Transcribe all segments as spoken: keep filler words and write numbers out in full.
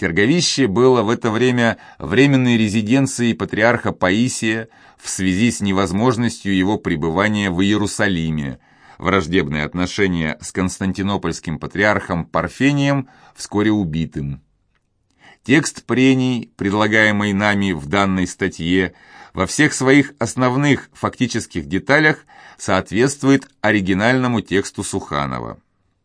Керговище было в это время временной резиденцией патриарха Паисия в связи с невозможностью его пребывания в Иерусалиме, враждебные отношения с константинопольским патриархом Парфением, вскоре убитым. Текст прений, предлагаемый нами в данной статье, во всех своих основных фактических деталях соответствует оригинальному тексту Суханова.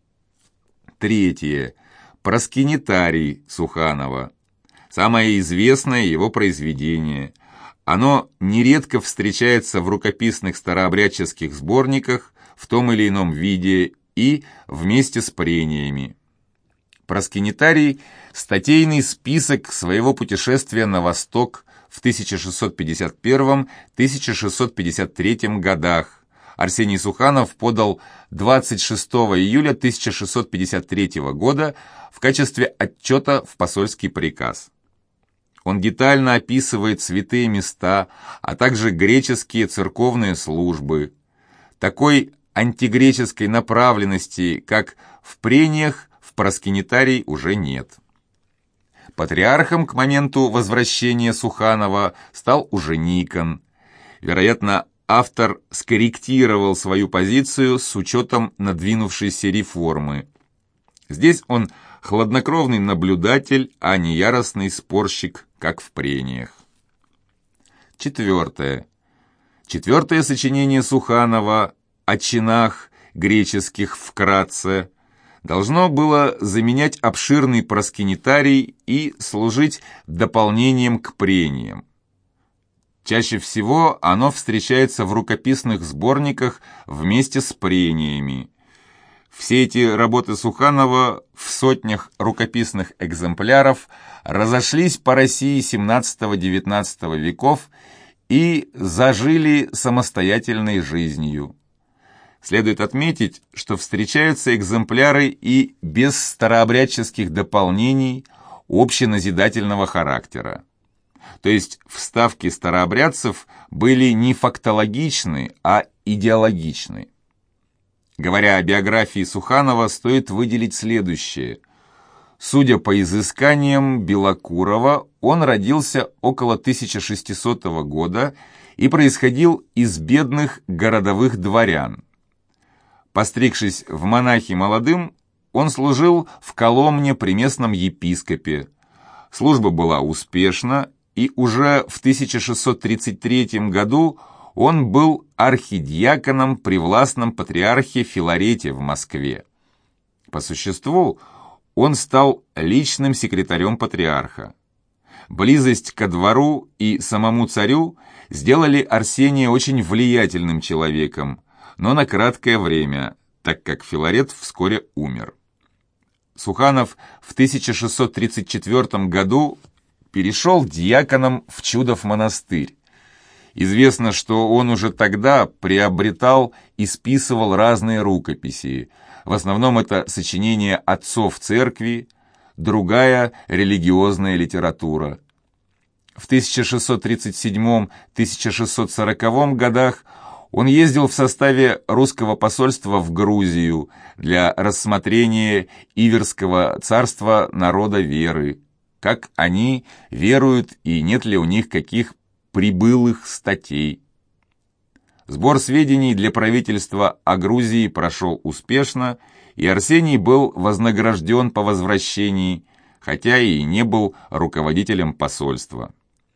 Третье. Проскинитарий Суханова. Самое известное его произведение. Оно нередко встречается в рукописных старообрядческих сборниках в том или ином виде и вместе с прениями. Проскинитарий – статейный список своего путешествия на восток в тысяча шестьсот пятьдесят первом — тысяча шестьсот пятьдесят третьем годах. Арсений Суханов подал двадцать шестого июля тысяча шестьсот пятьдесят третьего года в качестве отчета в посольский приказ. Он детально описывает святые места, а также греческие церковные службы. Такой антигреческой направленности, как в прениях, в проскинитарий уже нет. Патриархом к моменту возвращения Суханова стал уже Никон. Вероятно, автор скорректировал свою позицию с учетом надвинувшейся реформы. Здесь он хладнокровный наблюдатель, а не яростный спорщик, как в прениях. Четвертое. Четвертое сочинение Суханова о чинах греческих вкратце должно было заменять обширный проскинитарий и служить дополнением к прениям. Чаще всего оно встречается в рукописных сборниках вместе с прениями. Все эти работы Суханова в сотнях рукописных экземпляров разошлись по России семнадцатого-девятнадцатого веков и зажили самостоятельной жизнью. Следует отметить, что встречаются экземпляры и без старообрядческих дополнений общеназидательного характера. То есть вставки старообрядцев были не фактологичны, а идеологичны. Говоря о биографии Суханова, стоит выделить следующее. Судя по изысканиям Белокурова, он родился около тысяча шестисотого года и происходил из бедных городовых дворян. Постригшись в монахи молодым, он служил в Коломне при местном епископе. Служба была успешна, и уже в тысяча шестьсот тридцать третьем году он был архидиаконом при властном патриархе Филарете в Москве. По существу, он стал личным секретарем патриарха. Близость ко двору и самому царю сделали Арсения очень влиятельным человеком, но на краткое время, так как Филарет вскоре умер. Суханов в тысяча шестьсот тридцать четвёртом году перешел диаконом в Чудов монастырь. Известно, что он уже тогда приобретал и списывал разные рукописи. В основном это сочинения отцов церкви, другая религиозная литература. В тысяча шестьсот тридцать седьмом — тысяча шестьсот сороковом годах он ездил в составе русского посольства в Грузию для рассмотрения Иверского царства народа веры, как они веруют и нет ли у них каких прибылых статей. Сбор сведений для правительства о Грузии прошел успешно, и Арсений был вознагражден по возвращении, хотя и не был руководителем посольства.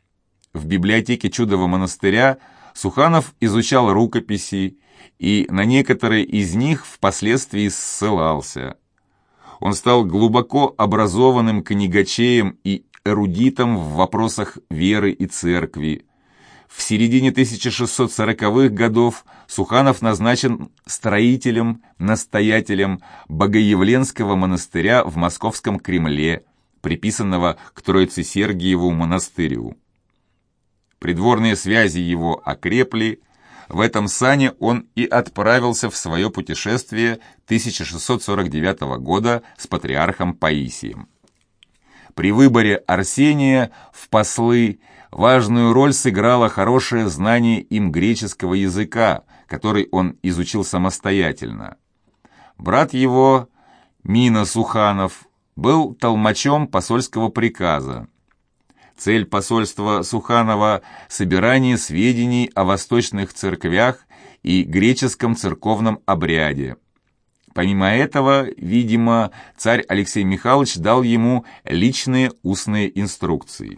В библиотеке Чудова монастыря Суханов изучал рукописи, и на некоторые из них впоследствии ссылался. Он стал глубоко образованным книгачеем и эрудитом в вопросах веры и церкви. В середине тысяча шестьсот сороковых годов Суханов назначен строителем, настоятелем Богоявленского монастыря в Московском Кремле, приписанного к Троице-Сергиеву монастырю. Придворные связи его окрепли. В этом сане он и отправился в свое путешествие тысяча шестьсот сорок девятого года с патриархом Паисием. При выборе Арсения в послы важную роль сыграло хорошее знание им греческого языка, который он изучил самостоятельно. Брат его, Мина Суханов, был толмачом посольского приказа. Цель посольства Суханова – собирание сведений о восточных церквях и греческом церковном обряде. Помимо этого, видимо, царь Алексей Михайлович дал ему личные устные инструкции.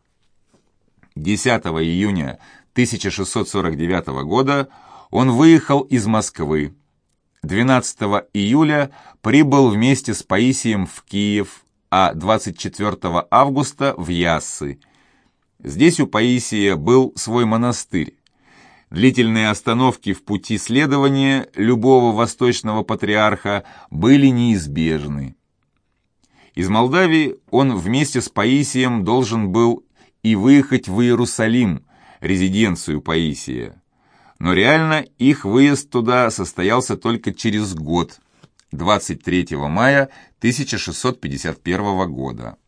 десятого июня тысяча шестьсот сорок девятого года он выехал из Москвы. двенадцатого июля прибыл вместе с Паисием в Киев, а двадцать четвёртого августа в Яссы. Здесь у Паисия был свой монастырь. Длительные остановки в пути следования любого восточного патриарха были неизбежны. Из Молдавии он вместе с Паисием должен был и выехать в Иерусалим, резиденцию Паисия. Но реально их выезд туда состоялся только через год, двадцать третьего мая тысяча шестьсот пятьдесят первого года.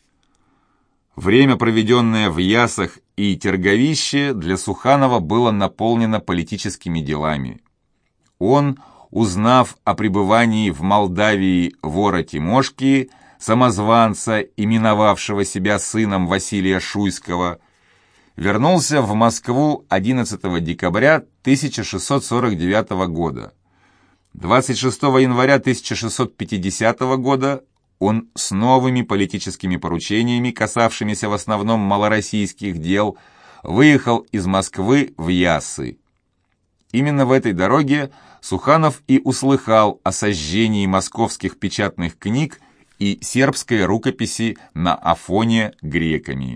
Время, проведенное в Ясах и Терговище, для Суханова было наполнено политическими делами. Он, узнав о пребывании в Молдавии вора Тимошки, самозванца, именовавшего себя сыном Василия Шуйского, вернулся в Москву одиннадцатого декабря тысяча шестьсот сорок девятого года. двадцать шестого января тысяча шестьсот пятидесятого года он с новыми политическими поручениями, касавшимися в основном малороссийских дел, выехал из Москвы в Яссы. Именно в этой дороге Суханов и услыхал о сожжении московских печатных книг и сербской рукописи на Афоне греками.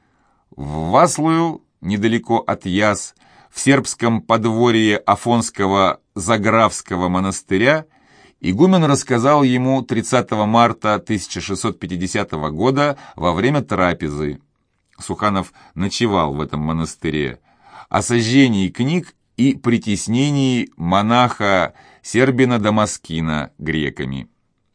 В Васлую, недалеко от Яс, в сербском подворье Афонского Заграфского монастыря, игумен рассказал ему тридцатого марта тысяча шестьсот пятидесятого года во время трапезы. Суханов ночевал в этом монастыре. О сожжении книг и притеснении монаха Сербина Дамаскина греками.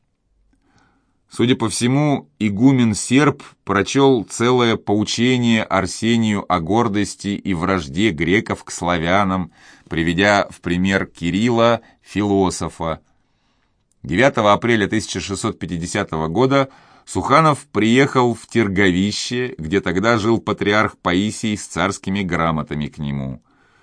Судя по всему, игумен-серб прочел целое поучение Арсению о гордости и вражде греков к славянам, приведя в пример Кирилла, философа. девятого апреля тысяча шестьсот пятидесятого года Суханов приехал в Терговище, где тогда жил патриарх Паисий с царскими грамотами к нему.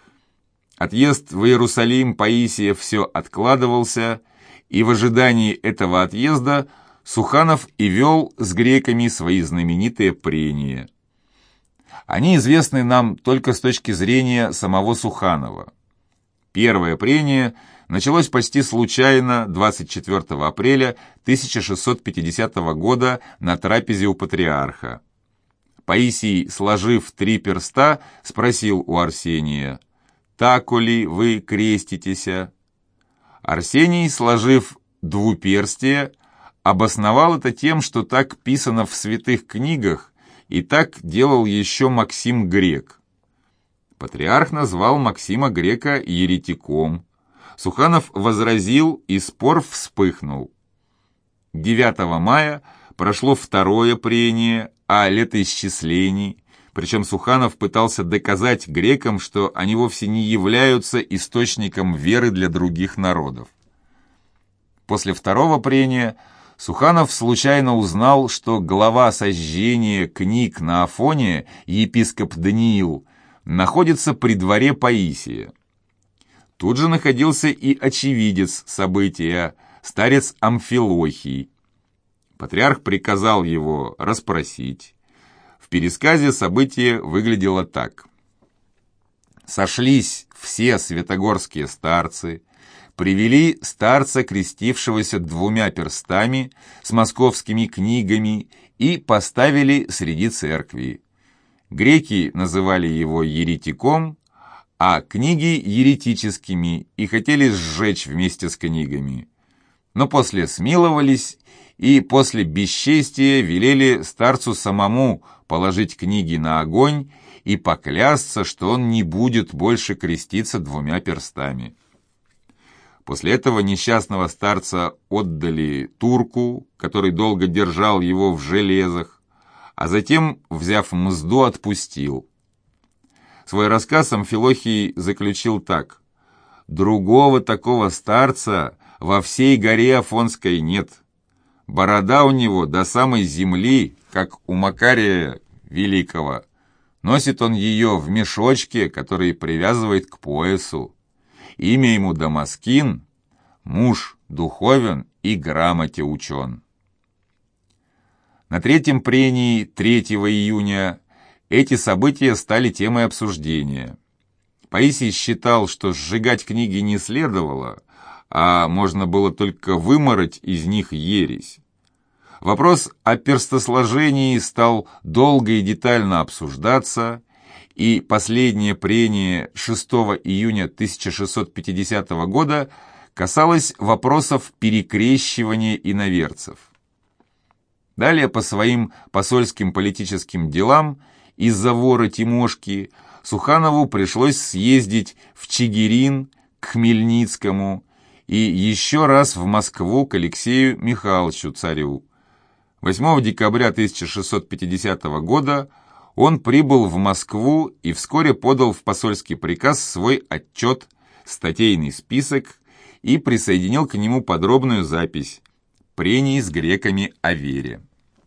Отъезд в Иерусалим Паисия все откладывался, и в ожидании этого отъезда Суханов и вел с греками свои знаменитые прения. Они известны нам только с точки зрения самого Суханова. Первое прение началось почти случайно двадцать четвёртого апреля тысяча шестьсот пятидесятого года на трапезе у патриарха. Паисий, сложив три перста, спросил у Арсения: «Тако ли вы креститеся?» Арсений, сложив двуперстие, обосновал это тем, что так писано в святых книгах, и так делал еще Максим Грек. Патриарх назвал Максима Грека еретиком. Суханов возразил, и спор вспыхнул. девятого мая прошло второе прение о летоисчислении, причем Суханов пытался доказать грекам, что они вовсе не являются источником веры для других народов. После второго прения Суханов случайно узнал, что глава сожжения книг на Афоне, епископ Даниил, находится при дворе Паисия. Тут же находился и очевидец события, старец Амфилохий. Патриарх приказал его расспросить. В пересказе событие выглядело так. «Сошлись все святогорские старцы, привели старца, крестившегося двумя перстами, с московскими книгами, и поставили среди церкви. Греки называли его еретиком, а книги еретическими и хотели сжечь вместе с книгами. Но после смиловались и после бесчестия велели старцу самому положить книги на огонь и поклясться, что он не будет больше креститься двумя перстами. После этого несчастного старца отдали турку, который долго держал его в железах, а затем, взяв мзду, отпустил. Свой рассказ Амфилохий заключил так: «Другого такого старца во всей горе Афонской нет. Борода у него до самой земли, как у Макария Великого. Носит он ее в мешочке, который привязывает к поясу. Имя ему Дамаскин, муж духовен и грамоте учен. На третьем прении третьего июня эти события стали темой обсуждения. Паисий считал, что сжигать книги не следовало, а можно было только вымороть из них ересь. Вопрос о перстосложении стал долго и детально обсуждаться, и последнее прение шестого июня тысяча шестьсот пятидесятого года касалось вопросов перекрещивания иноверцев. Далее по своим посольским политическим делам из-за вора Тимошки Суханову пришлось съездить в Чигирин к Хмельницкому и еще раз в Москву к Алексею Михайловичу Царю. восьмого декабря тысяча шестьсот пятидесятого года он прибыл в Москву и вскоре подал в посольский приказ свой отчет, статейный список и присоединил к нему подробную запись прений с греками о вере.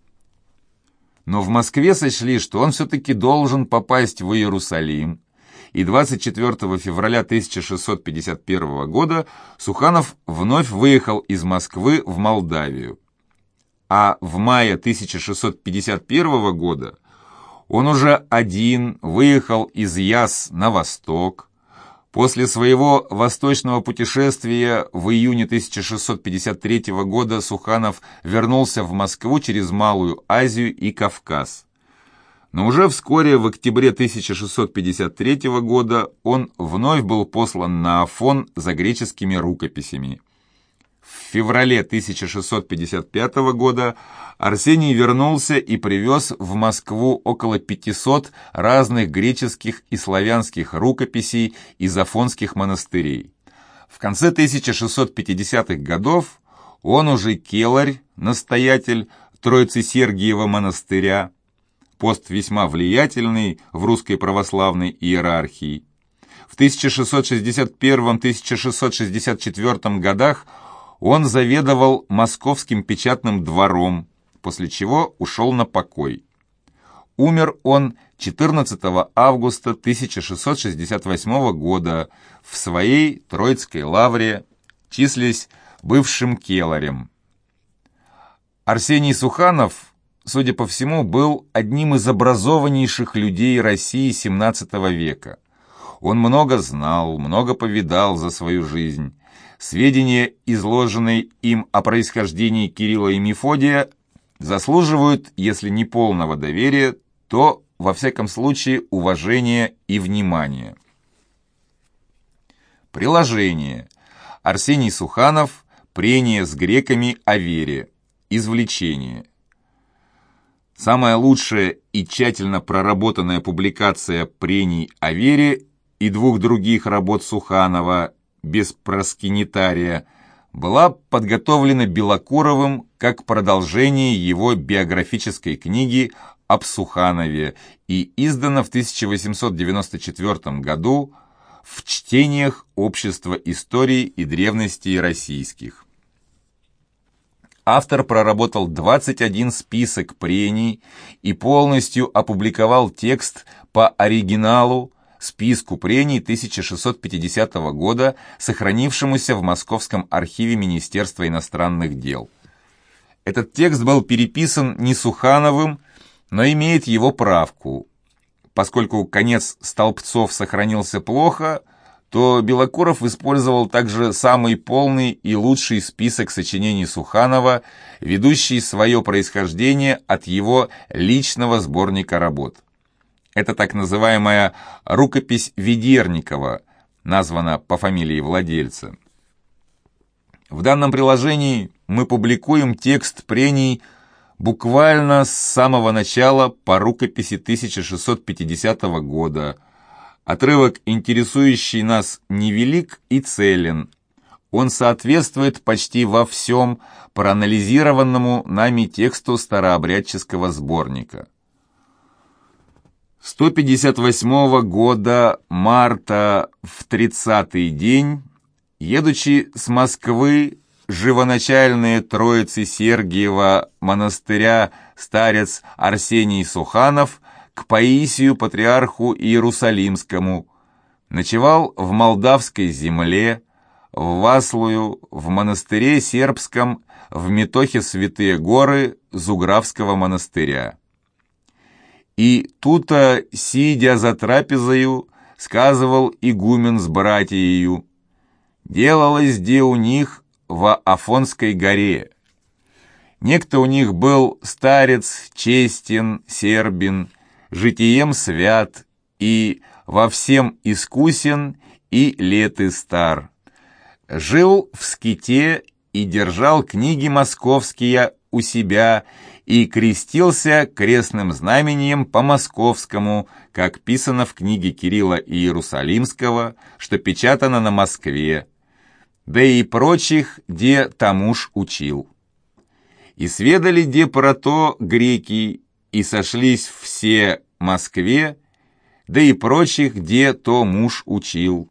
Но в Москве сочли, что он все-таки должен попасть в Иерусалим, и двадцать четвёртого февраля тысяча шестьсот пятьдесят первого года Суханов вновь выехал из Москвы в Молдавию. А в мае тысяча шестьсот пятьдесят первого года он уже один выехал из Яс на восток. После своего восточного путешествия в июне тысяча шестьсот пятьдесят третьего года Суханов вернулся в Москву через Малую Азию и Кавказ. Но уже вскоре, в октябре тысяча шестьсот пятьдесят третьего года, он вновь был послан на Афон за греческими рукописями. В феврале тысяча шестьсот пятьдесят пятого года Арсений вернулся и привез в Москву около пятисот разных греческих и славянских рукописей из афонских монастырей. В конце тысяча шестьсот пятидесятых годов он уже келарь, настоятель Троицы-Сергиева монастыря, пост весьма влиятельный в русской православной иерархии. В тысяча шестьсот шестьдесят первом — тысяча шестьсот шестьдесят четвёртом годах он заведовал Московским печатным двором, после чего ушел на покой. Умер он четырнадцатого августа тысяча шестьсот шестьдесят восьмого года в своей Троицкой лавре, числясь бывшим келарем. Арсений Суханов, судя по всему, был одним из образованнейших людей России семнадцатого века. Он много знал, много повидал за свою жизнь. Сведения, изложенные им о происхождении Кирилла и Мефодия, заслуживают, если не полного доверия, то, во всяком случае, уважения и внимания. Приложение. Арсений Суханов. Прения с греками о вере. Извлечение. Самая лучшая и тщательно проработанная публикация прений о вере и двух других работ Суханова без проскинитария была подготовлена Белокуровым как продолжение его биографической книги об Суханове и издана в тысяча восемьсот девяносто четвёртом году в чтениях Общества истории и древностей российских. Автор проработал двадцать один список прений и полностью опубликовал текст по оригиналу, списку прений тысяча шестьсот пятидесятого года, сохранившемуся в Московском архиве Министерства иностранных дел. Этот текст был переписан не Сухановым, но имеет его правку. Поскольку конец столбцов сохранился плохо, то Белокуров использовал также самый полный и лучший список сочинений Суханова, ведущий свое происхождение от его личного сборника работ. Это так называемая рукопись Ведерникова, названа по фамилии владельца. В данном приложении мы публикуем текст прений буквально с самого начала по рукописи тысяча шестьсот пятидесятого года. Отрывок, интересующий нас, невелик и целен. Он соответствует почти во всем проанализированному нами тексту старообрядческого сборника. сто пятьдесят восьмого года марта в тридцатый день, едучи с Москвы живоначальные Троицы Сергиева монастыря старец Арсений Суханов к Паисию Патриарху Иерусалимскому, ночевал в молдавской земле, в Васлую, в монастыре сербском, в Метохе Святые Горы Зугравского монастыря. И тута, сидя за трапезою, сказывал игумен с братиею: делалось де у них во Афонской горе. Некто у них был старец честен, сербин, житием свят и во всем искусен и леты стар. Жил в ските и держал книги московские у себя и крестился крестным знамением по-московскому, как писано в книге Кирилла Иерусалимского, что печатано на Москве, да и прочих, де тамуж учил. И сведали де про то греки, и сошлись все Москве, да и прочих, де то муж учил.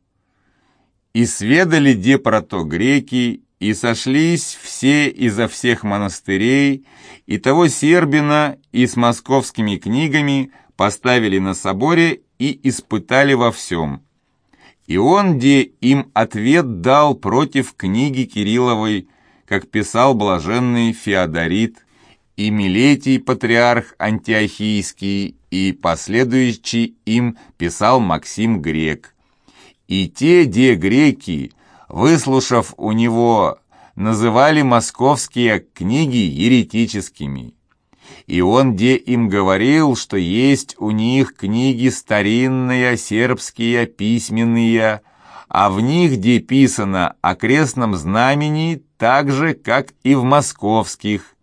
И сведали де про то греки, и сошлись все изо всех монастырей, и того сербина и с московскими книгами поставили на соборе и испытали во всем. И он де им ответ дал против книги Кирилловой, как писал блаженный Феодорит, и Милетий патриарх Антиохийский, и последующий им писал Максим Грек. И те, де греки, выслушав у него, называли московские книги еретическими. И он де им говорил, что есть у них книги старинные, сербские, письменные, а в них де писано о крестном знамени так же, как и в московских.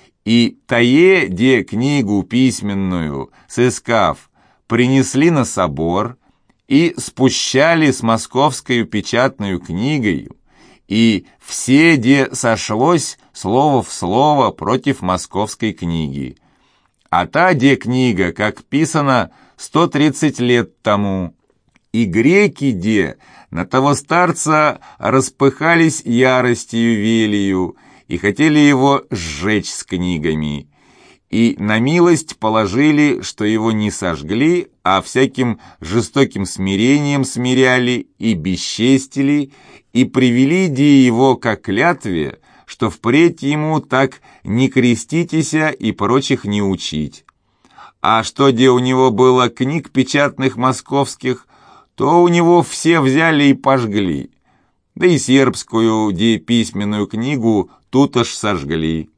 И тае, де книгу письменную, сыскав, принесли на собор и спущали с московской печатную книгою, и все, де сошлось слово в слово против московской книги. А та, де книга, как писано, сто тридцать лет тому. И греки, де на того старца распыхались яростью велию, и хотели его сжечь с книгами, и на милость положили, что его не сожгли, а всяким жестоким смирением смиряли и бесчестили, и привели де его к клятве, что впредь ему так не креститеся и прочих не учить. А что де у него было книг печатных московских, то у него все взяли и пожгли, да и сербскую де письменную книгу тут аж сожгли.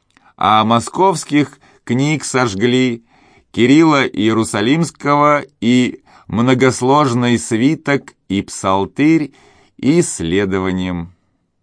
А московских книг сожгли Кирилла Иерусалимского и многосложный свиток и псалтырь и исследованием.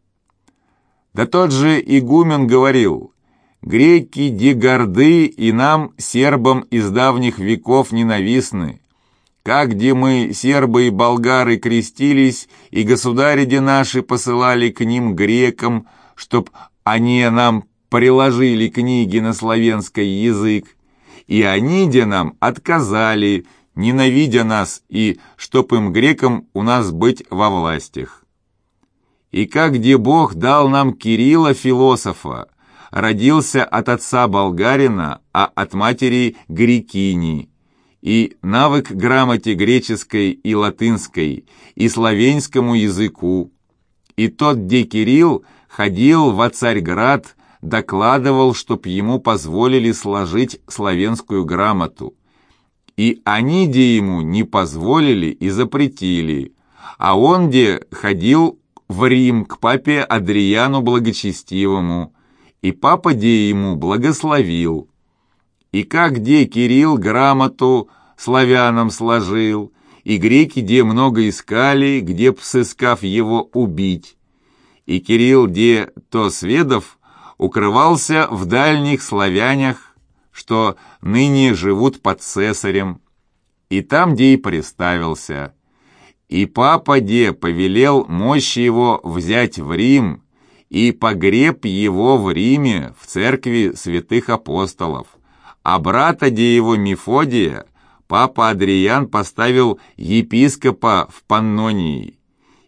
Да тот же игумен говорил: греки де горды и нам, сербам, из давних веков ненавистны. Как де мы, сербы и болгары, крестились, и государи де наши посылали к ним грекам, чтоб они нам приложили книги на славянский язык, и они де нам отказали, ненавидя нас, и чтоб им, грекам, у нас быть во властях. И как де Бог дал нам Кирилла философа, родился от отца болгарина, а от матери грекини, и навык грамоте греческой и латынской, и славянскому языку. И тот, де Кирилл, ходил во Царьград, докладывал, чтоб ему позволили сложить славянскую грамоту. И они, де ему не позволили и запретили, а он, де ходил в Рим к папе Адрияну Благочестивому, и папа, де ему благословил. И как де Кирилл грамоту славянам сложил, и греки де много искали, где б, сыскав его, убить. И Кирилл, де то сведов, укрывался в дальних славянях, что ныне живут под Цесарем, и там, де и приставился. И папа, де повелел мощи его взять в Рим, и погреб его в Риме, в церкви святых апостолов. А брата, де его Мефодия, папа Адриян поставил епископа в Паннонии.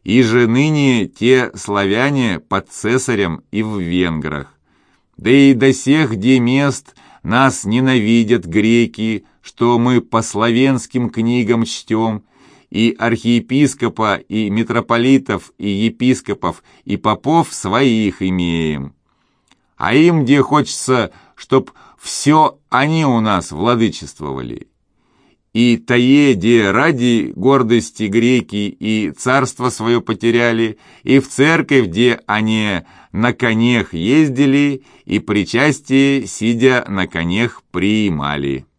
и же ныне те славяне под цесарем и в венграх. Да и до сих де мест нас ненавидят греки, что мы по славянским книгам чтем, и архиепископа, и митрополитов, и епископов, и попов своих имеем. А им где хочется, чтоб все они у нас владычествовали. И тае, де ради гордости греки и царство свое потеряли, и в церковь, где они на конях ездили, и причастие, сидя на конях, приимали».